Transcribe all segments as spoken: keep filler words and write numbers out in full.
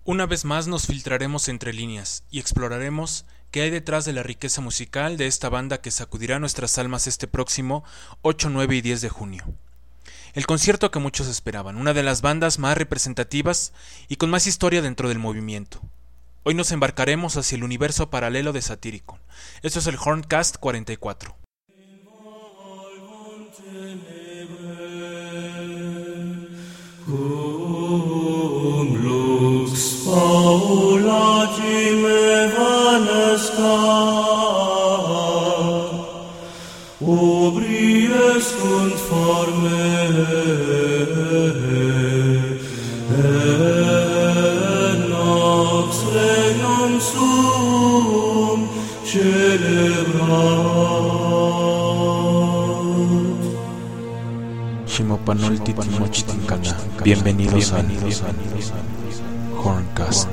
Una vez más nos filtraremos entre líneas y exploraremos qué hay detrás de la riqueza musical de esta banda que sacudirá nuestras almas este próximo ocho, nueve y diez de junio. El concierto que muchos esperaban, una de las bandas más representativas y con más historia dentro del movimiento. Hoy nos embarcaremos hacia el universo paralelo de Satyricon. Esto es el Horncast cuarenta y cuatro. Cum lux paulatime vanescat, obries sunt forme, et nox regnum suum celebrat. Shimopanoltitimochtincana. Bienvenidos a Horncast.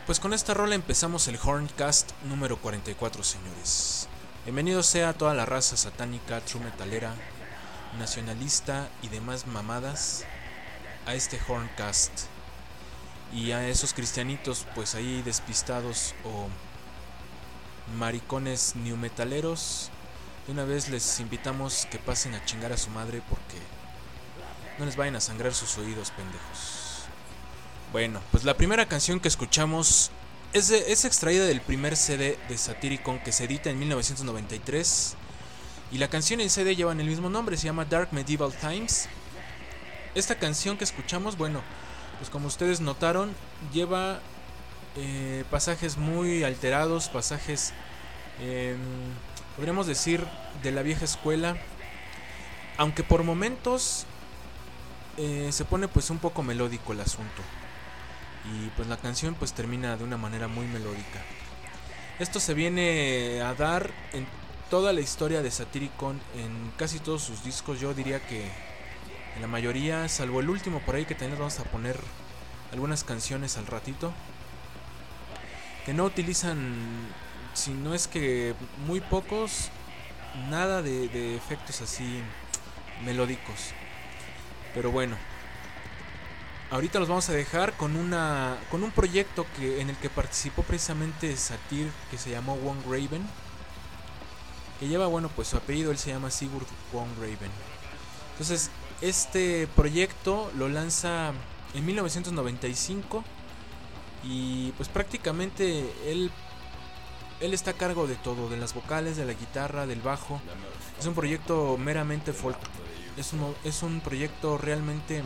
Pues con esta rola empezamos el Horncast número cuarenta y cuatro, señores. Bienvenidos sea toda la raza satánica, true metalera, nacionalista y demás mamadas a este Horncast. Y a esos cristianitos pues ahí despistados o maricones new metaleros, de una vez les invitamos que pasen a chingar a su madre porque no les vayan a sangrar sus oídos, pendejos. Bueno, pues la primera canción que escuchamos es, de, es extraída del primer C D de Satyricon que se edita en mil novecientos noventa y tres. Y la canción en C D lleva el mismo nombre, se llama Dark Medieval Times. Esta canción que escuchamos, bueno, pues como ustedes notaron, lleva eh, pasajes muy alterados, pasajes, eh, podríamos decir, de la vieja escuela. Aunque por momentos eh, se pone pues un poco melódico el asunto. Y pues la canción pues termina de una manera muy melódica. Esto se viene a dar en toda la historia de Satyricon, en casi todos sus discos. Yo diría que en la mayoría, salvo el último por ahí que también vamos a poner algunas canciones al ratito, que no utilizan, si no es que muy pocos, nada de, de efectos así melódicos. Pero bueno, ahorita los vamos a dejar con una con un proyecto que en el que participó precisamente Satyr, que se llamó Wong Raven, que lleva, bueno, pues su apellido, él se llama Sigurd Wong Raven. Entonces, este proyecto lo lanza en mil novecientos noventa y cinco y pues prácticamente él él está a cargo de todo, de las vocales, de la guitarra, del bajo. Es un proyecto meramente folk. Es un es un proyecto realmente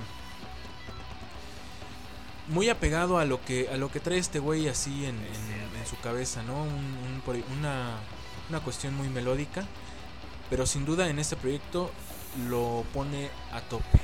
muy apegado a lo que a lo que trae este güey así en, en, en su cabeza, ¿no? Un, un, una, una cuestión muy melódica, pero sin duda en este proyecto lo pone a tope.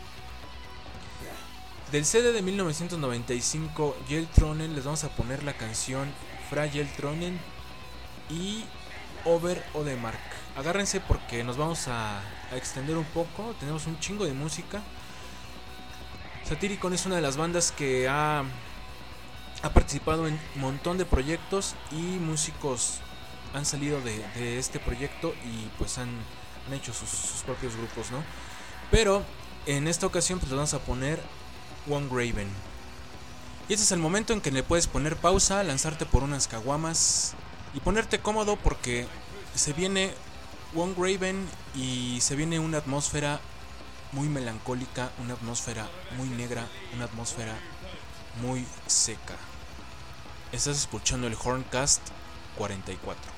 Del C D de mil novecientos noventa y cinco, Hjeltronen, les vamos a poner la canción Fra Hjeltronen y Over Odemark. Agárrense porque nos vamos a, a extender un poco, tenemos un chingo de música. Satyricon es una de las bandas que ha, ha participado en un montón de proyectos y músicos han salido de, de este proyecto y pues han, han hecho sus, sus propios grupos, ¿no? Pero en esta ocasión pues le vamos a poner Wong Raven. Y este es el momento en que le puedes poner pausa, lanzarte por unas caguamas y ponerte cómodo porque se viene Wong Raven y se viene una atmósfera muy melancólica, una atmósfera muy negra, una atmósfera muy seca. Estás escuchando el Horncast cuarenta y cuatro.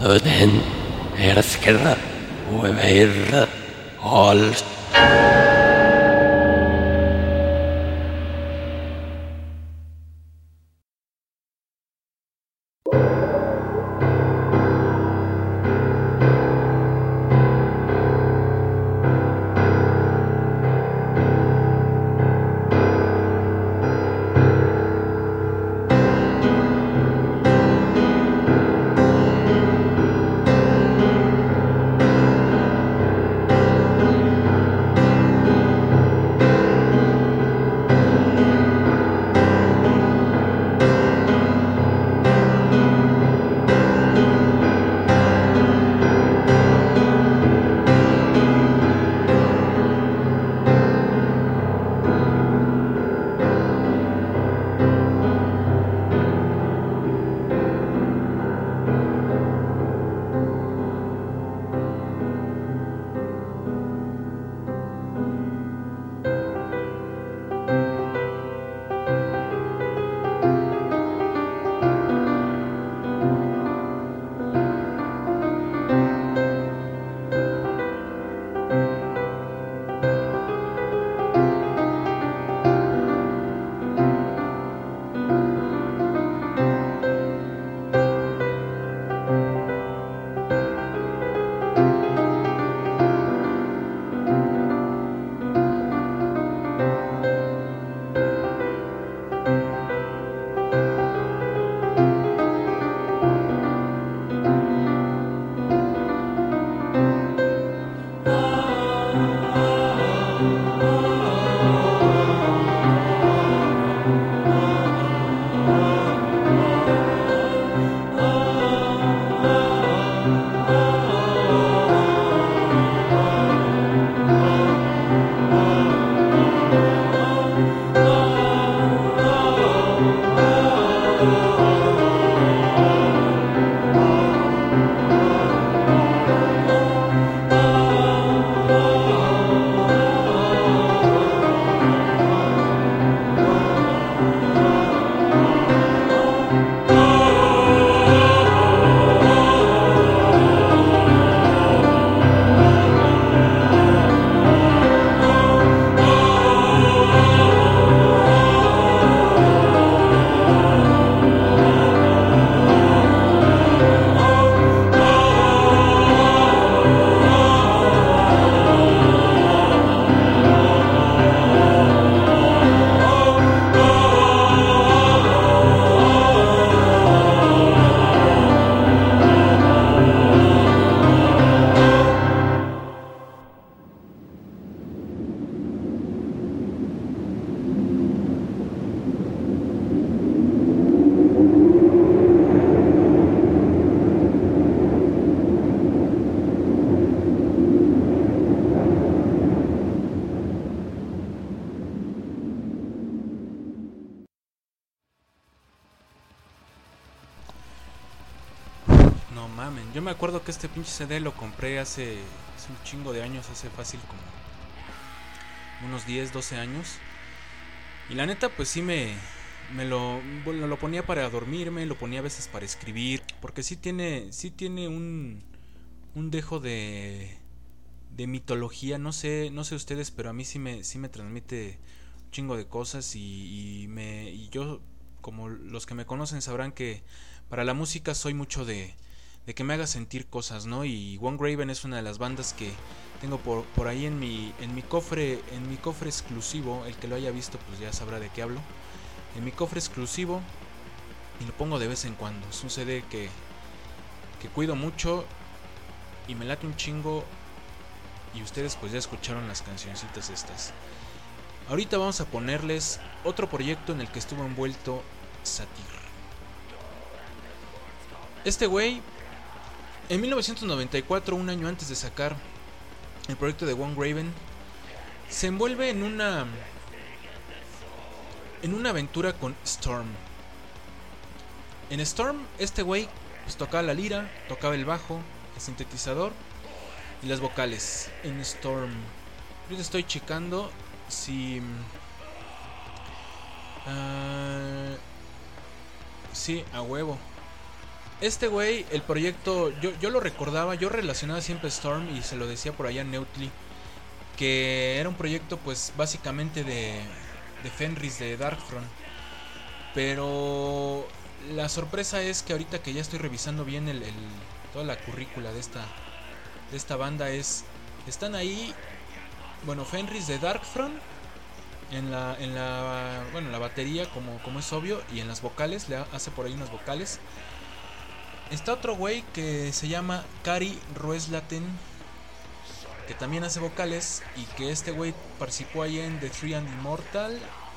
den herskere og være alt. No mamen, yo me acuerdo que este pinche C D lo compré hace, hace un chingo de años, hace fácil como unos diez, doce años. Y la neta pues sí me, me lo, bueno, lo ponía para dormirme, lo ponía a veces para escribir, porque sí tiene, sí tiene un, un dejo de, de mitología, no sé, no sé ustedes, pero a mí sí me, sí me transmite un chingo de cosas y, y, me, y yo, como los que me conocen sabrán que para la música soy mucho de, de que me haga sentir cosas, ¿no? Y One Graven es una de las bandas que tengo por, por ahí en mi, en mi cofre, en mi cofre exclusivo. El que lo haya visto pues ya sabrá de qué hablo. En mi cofre exclusivo, y lo pongo de vez en cuando. Es un C D que, que cuido mucho y me late un chingo. Y ustedes pues ya escucharon las cancioncitas estas. Ahorita vamos a ponerles otro proyecto en el que estuvo envuelto Satir. Este güey, en mil novecientos noventa y cuatro, un año antes de sacar el proyecto de One Graven, se envuelve en una en una aventura con Storm. En Storm, este güey pues tocaba la lira, tocaba el bajo, el sintetizador y las vocales. En Storm, yo estoy checando si uh, sí, a huevo. Este güey, el proyecto, yo, yo lo recordaba, yo relacionaba siempre Storm y se lo decía por allá Neutly, que era un proyecto pues básicamente de, de Fenris, de Darkthrone. Pero la sorpresa es que ahorita que ya estoy revisando bien el, el, toda la currícula de esta, de esta banda es, están ahí, bueno, Fenris de Darkthrone, en la, en la, bueno, la batería como, como es obvio, y en las vocales, le hace por ahí unas vocales. Está otro güey que se llama Kari Rueslaten, que también hace vocales, y que este güey participó ahí en The Three and Immortal,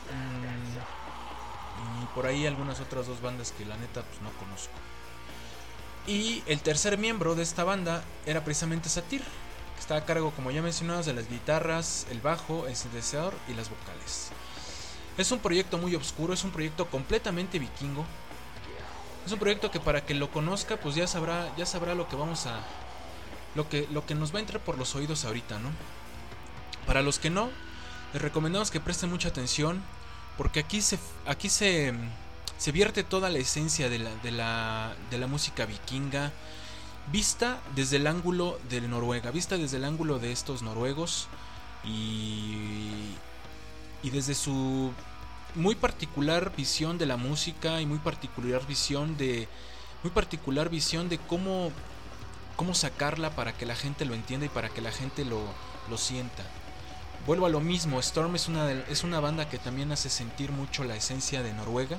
mmm, y por ahí algunas otras dos bandas que la neta pues no conozco. Y el tercer miembro de esta banda era precisamente Satyr, que está a cargo, como ya mencionamos, de las guitarras, el bajo, el sintetizador y las vocales. Es un proyecto muy oscuro, es un proyecto completamente vikingo. Es un proyecto que para que lo conozca, pues ya sabrá, ya sabrá lo que vamos a, lo que, lo que nos va a entrar por los oídos ahorita, ¿no? Para los que no, les recomendamos que presten mucha atención, porque aquí se, aquí se, se vierte toda la esencia de la, de la, de la música vikinga, vista desde el ángulo de Noruega, vista desde el ángulo de estos noruegos y, y desde su muy particular visión de la música y muy particular visión de muy particular visión de cómo cómo sacarla para que la gente lo entienda y para que la gente lo, lo sienta. Vuelvo a lo mismo, Storm es una de, es una banda que también hace sentir mucho la esencia de Noruega.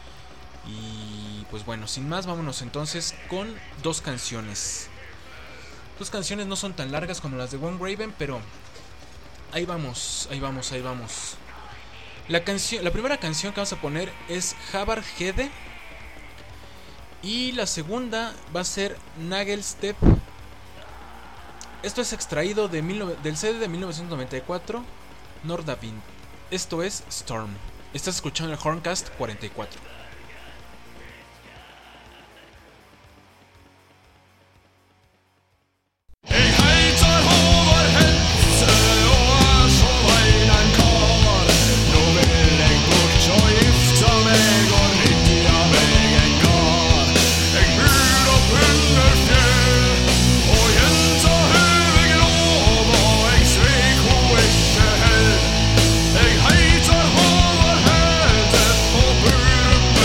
Y pues bueno, sin más, vámonos entonces con dos canciones. Dos canciones no son tan largas como las de One Raven, pero ahí vamos, ahí vamos, ahí vamos. La, canción, la primera canción que vamos a poner es Havar Hede. Y la segunda va a ser Nagelstep. Esto es extraído de mil, del C D de mil novecientos noventa y cuatro, Nordavind. Esto es Storm. Estás escuchando el Horncast cuarenta y cuatro. Jeg heter Håvard Hede, og bor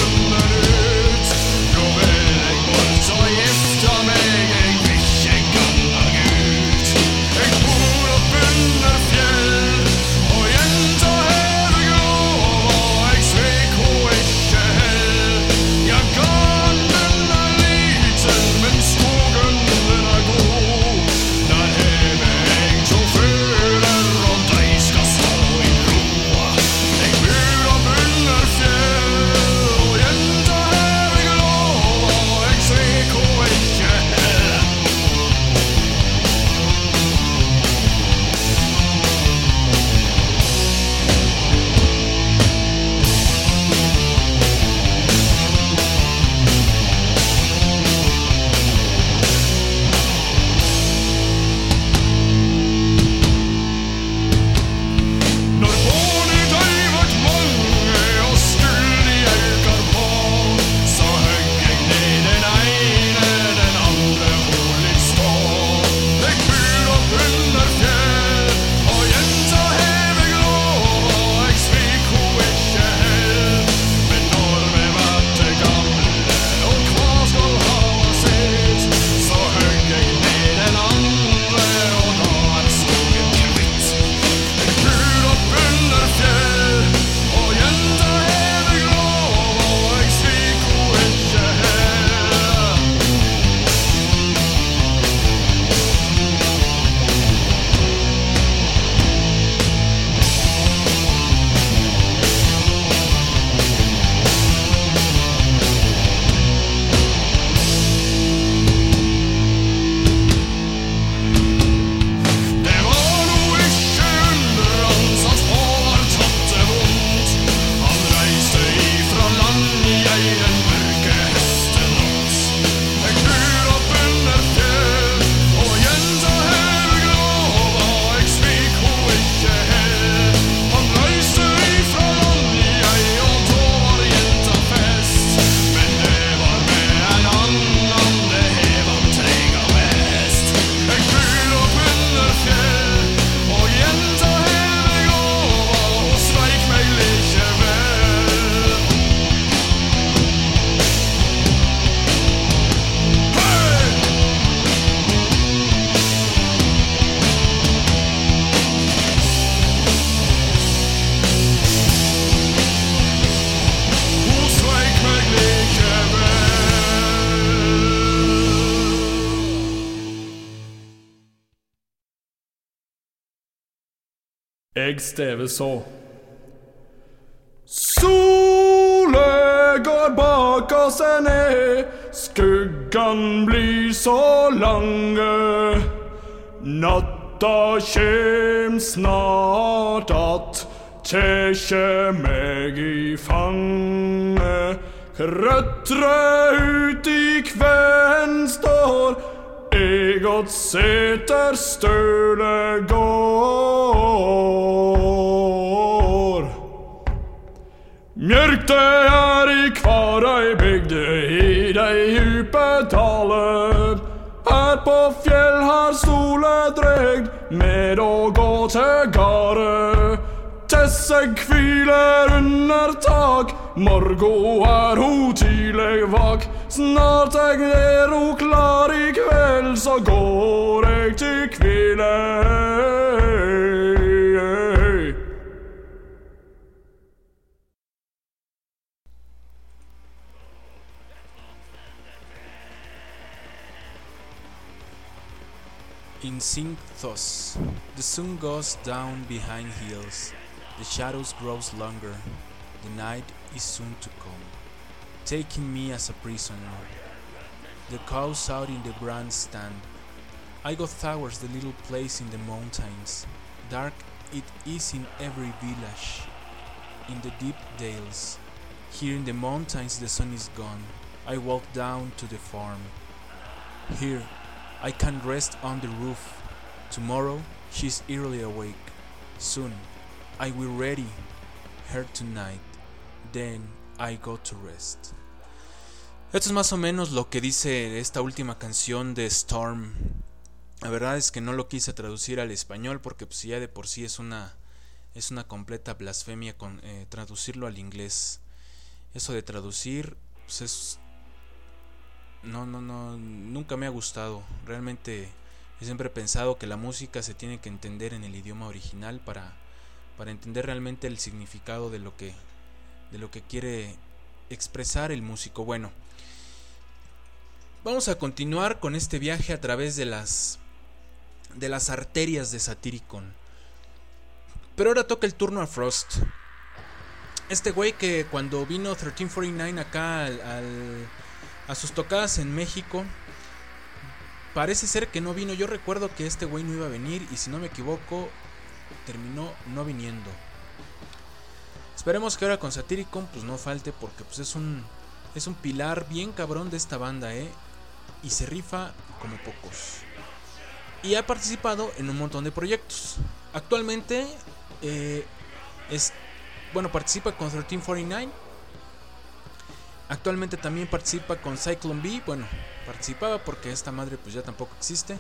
Jeg stever så. Solen går bak oss ned, skuggan blir så lange. Natta kjem snart att, tækje meg i fange. Krøtre ut i kven står, eg åt seter støle går. Mjørk det er i Kvarøy bygde i dei djupe dale. Her på fjell har solen drøgd med å gå til gare. Tesseg hviler under tak, morgo er ho tidlig vak. Snart eg er ho klar i kveld, så går eg til kvile. In sync thus, the sun goes down behind hills, the shadows grows longer, the night is soon to come, taking me as a prisoner. The cows out in the grandstand, I go towards the little place in the mountains. Dark it is in every village, in the deep dales. Here in the mountains the sun is gone, I walk down to the farm. Here I can rest on the roof. Tomorrow she's early awake. Soon I will ready her tonight. Then I go to rest. Esto es más o menos lo que dice esta última canción de Storm. La verdad es que no lo quise traducir al español porque pues ya de por sí es una es una completa blasfemia con eh, traducirlo al inglés. Eso de traducir pues es No, no, no, nunca me ha gustado. Realmente he siempre pensado que la música se tiene que entender en el idioma original para, para entender realmente el significado de lo que, de lo que quiere expresar el músico. Bueno, vamos a continuar con este viaje a través de las, de las arterias de Satyricon. Pero ahora toca el turno a Frost. Este güey que cuando vino trece cuarenta y nueve acá al... al a sus tocadas en México, parece ser que no vino. Yo recuerdo que este güey no iba a venir y si no me equivoco terminó no viniendo. Esperemos que ahora con Satyricon pues no falte, porque pues es un es un pilar bien cabrón de esta banda, eh, y se rifa como pocos. Y ha participado en un montón de proyectos. Actualmente eh, es bueno participa con trece cuarenta y nueve. Actualmente también participa con Cyclone B. Bueno, participaba porque esta madre pues ya tampoco existe.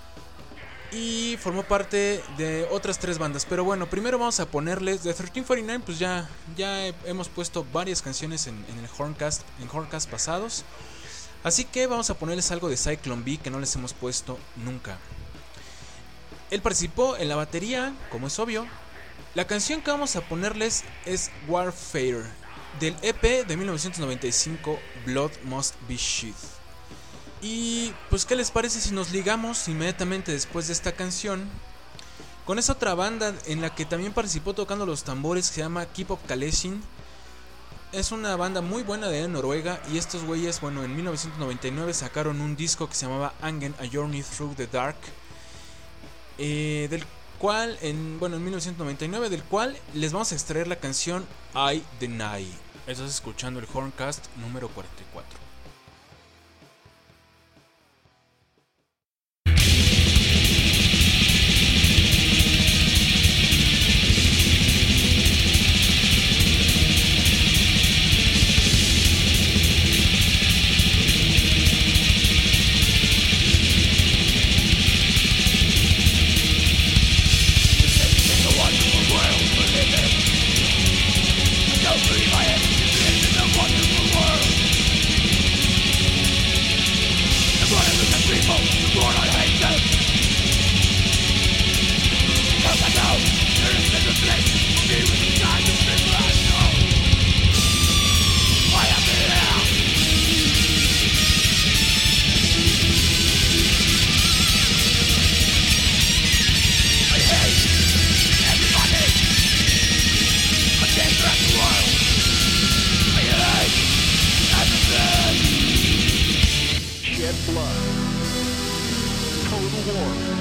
Y formó parte de otras tres bandas. Pero bueno, primero vamos a ponerles de trece cuarenta y nueve. Pues ya, ya hemos puesto varias canciones en, en el Horncast, en Horncast pasados. Así que vamos a ponerles algo de Cyclone B que no les hemos puesto nunca. Él participó en la batería, como es obvio. La canción que vamos a ponerles es Warfare, del E P de mil novecientos noventa y cinco, Blood Must Be Shed. Y pues qué les parece si nos ligamos inmediatamente después de esta canción con esa otra banda en la que también participó tocando los tambores, que se llama Keep Up Kaleshin. Es una banda muy buena de Noruega y estos güeyes, bueno, en mil novecientos noventa y nueve sacaron un disco que se llamaba Angen, A Journey Through the Dark, eh, del cual, en, bueno, en mil novecientos noventa y nueve, del cual les vamos a extraer la canción I Deny. Estás escuchando el Horncast número cuarenta y cuatro. Don't believe I am in the wonderful world. the war.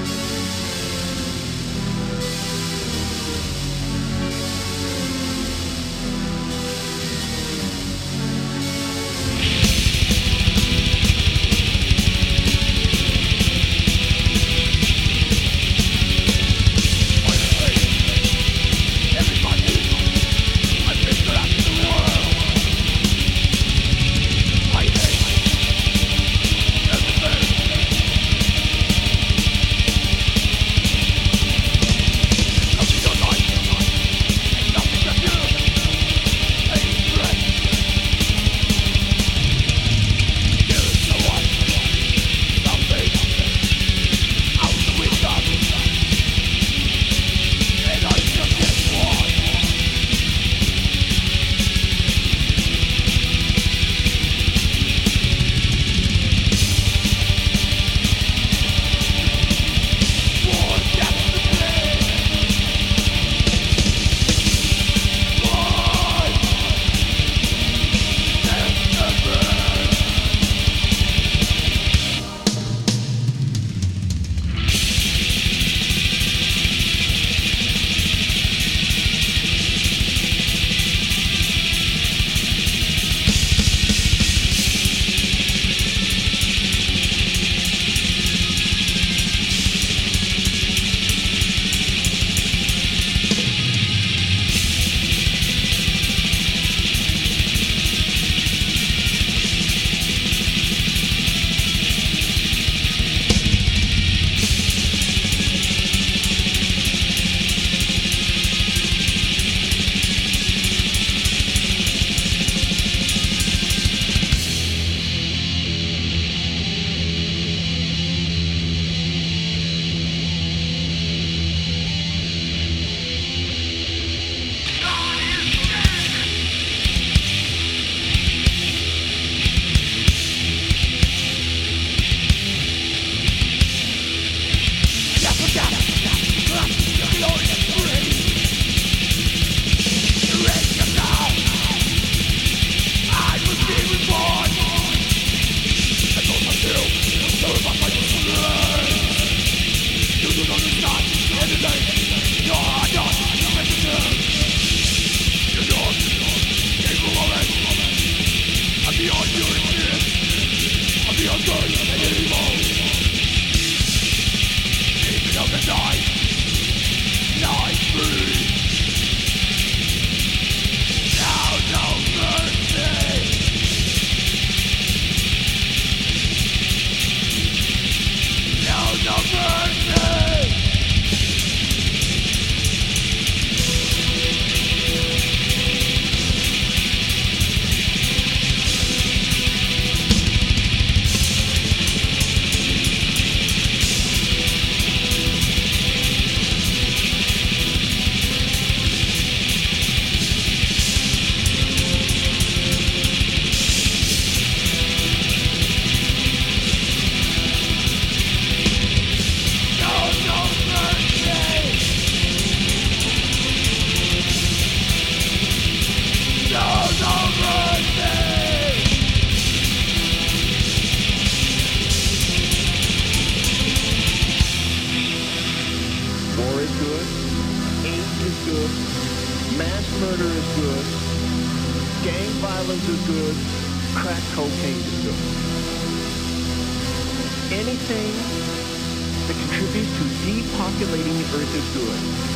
Anything that contributes to depopulating the earth is good.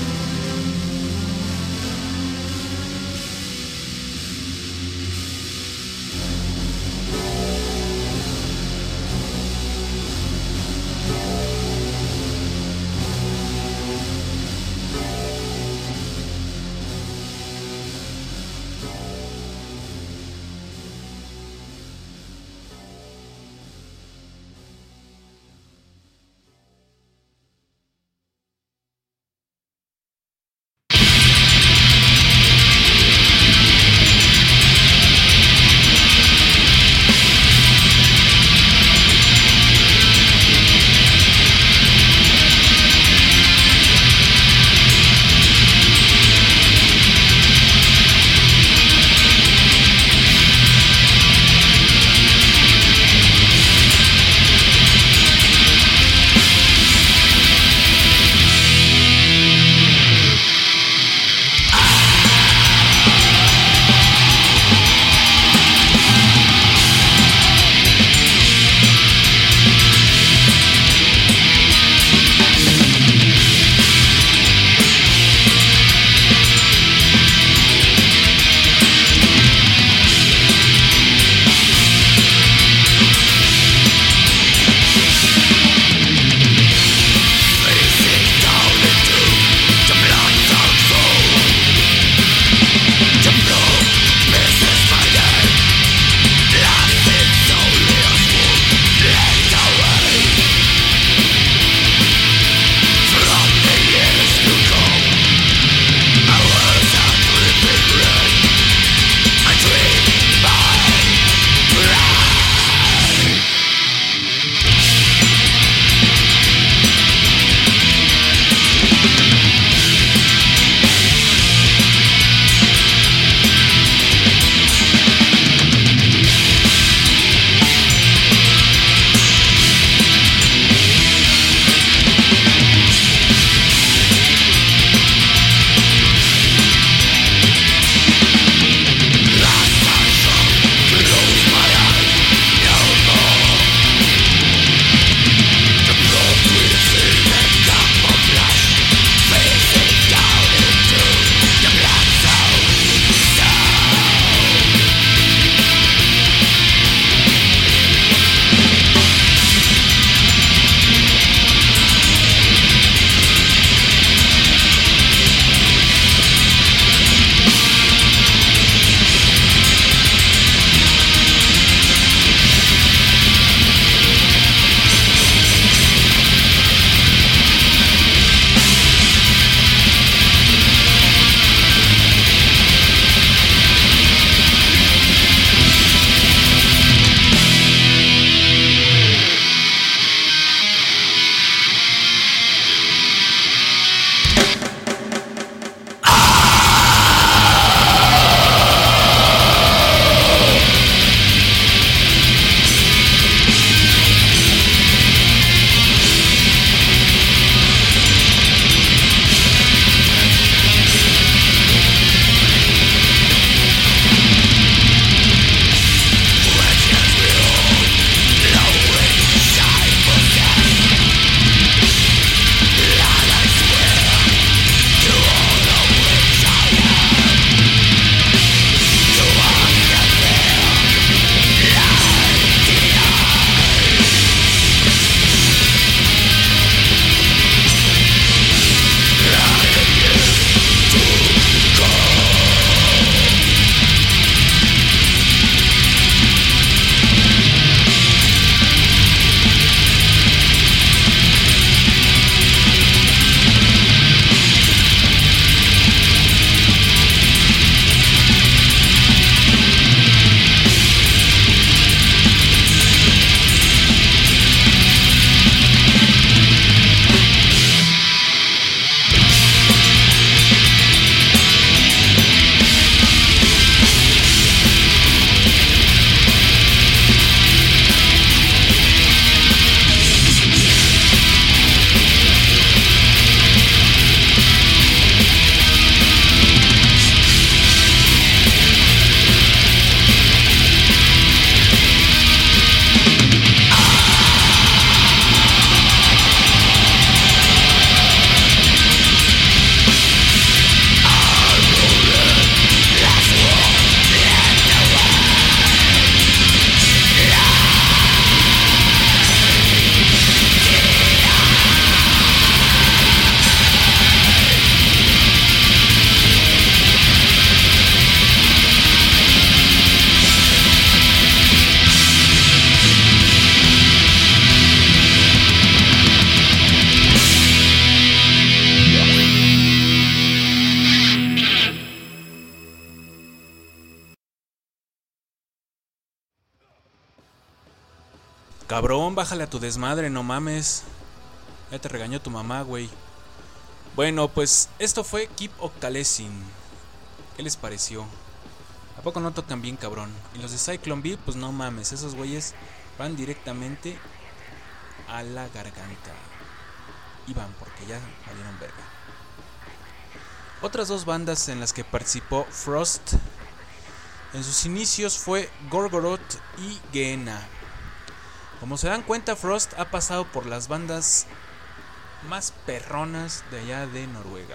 Cabrón, bájale a tu desmadre, no mames. Ya te regañó tu mamá, güey. Bueno, pues esto fue Keep Octalessin. ¿Qué les pareció? ¿A poco no tocan bien, cabrón? Y los de Cyclone B, pues no mames, esos güeyes van directamente a la garganta. Y van porque ya valieron verga. Otras dos bandas en las que participó Frost en sus inicios fue Gorgoroth y Gehenna. Como se dan cuenta, Frost ha pasado por las bandas más perronas de allá de Noruega.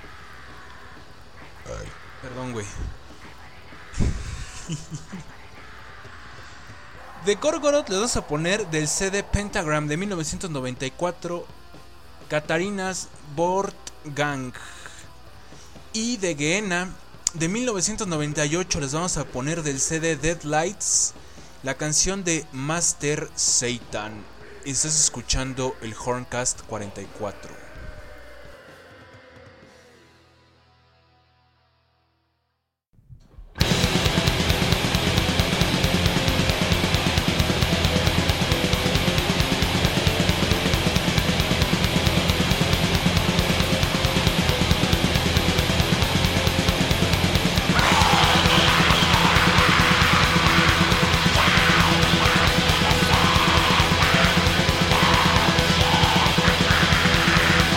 Ay, perdón, güey. De Gorgoroth les vamos a poner del C D Pentagram de mil novecientos noventa y cuatro, Katarinas Bortgang. Y de Gehenna de mil novecientos noventa y ocho les vamos a poner del C D Deadlights la canción de Master Satan. Y estás escuchando el Horncast cuarenta y cuatro. Thank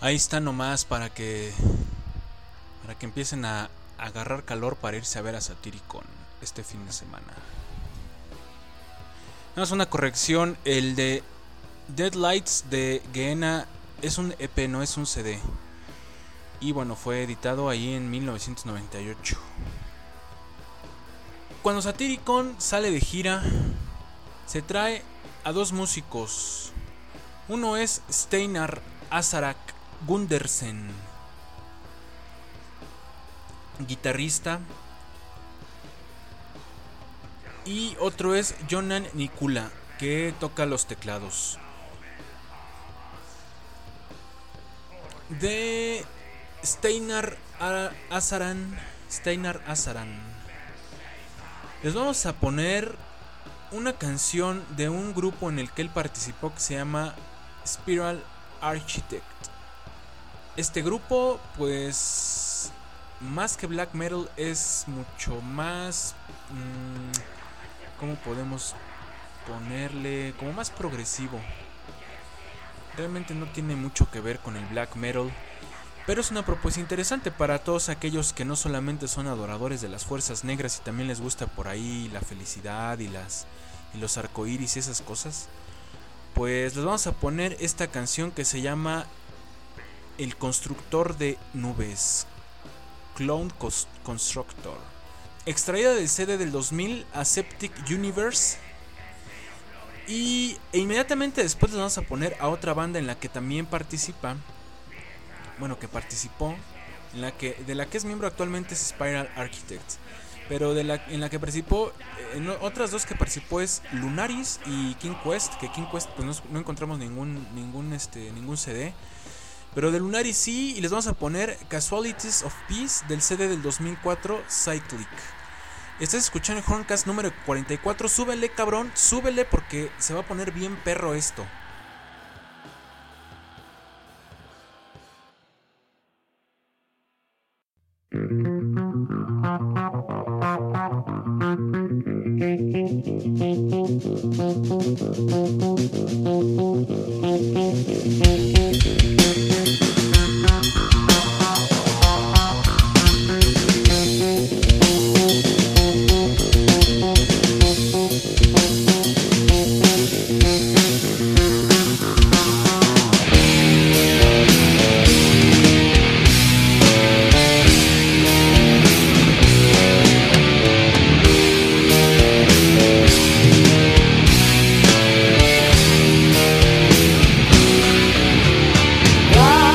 Ahí está nomás para que para que empiecen a agarrar calor para irse a ver a Satyricon este fin de semana. Nada más una corrección, el de Deadlights de Gehenna es un E P, no es un C D. Y bueno, fue editado ahí en mil novecientos noventa y ocho. Cuando Satyricon sale de gira, se trae a dos músicos. Uno es Steinar Asarak Gundersen, guitarrista, y otro es Jonan Nikula, que toca los teclados. De Steinar Asaran, Steinar Asaran, les vamos a poner una canción de un grupo en el que él participó que se llama Spiral Architect. Este grupo, pues, más que black metal, es mucho más, mmm, ¿cómo podemos ponerle? Como más progresivo. Realmente no tiene mucho que ver con el black metal, pero es una propuesta interesante para todos aquellos que no solamente son adoradores de las fuerzas negras y también les gusta por ahí la felicidad y las y los arcoíris y esas cosas. Pues les vamos a poner esta canción que se llama El Constructor de Nubes, Cloud Constructor, extraída del C D del dos mil, Aseptic Universe. Y e inmediatamente después les vamos a poner a otra banda en la que también participa, bueno, que participó, en la que, de la que es miembro actualmente es Spiral Architects, pero de la, en la que participó, en otras dos que participó es Lunaris y King Quest, que King Quest pues no, no encontramos ningún, ningún, este, ningún C D, pero de Lunaris sí, y les vamos a poner Casualties of Peace del C D del dos mil cuatro, Cyclic. Estás escuchando el Horncast número cuarenta y cuatro, súbele cabrón, súbele porque se va a poner bien perro esto. Wow.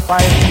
by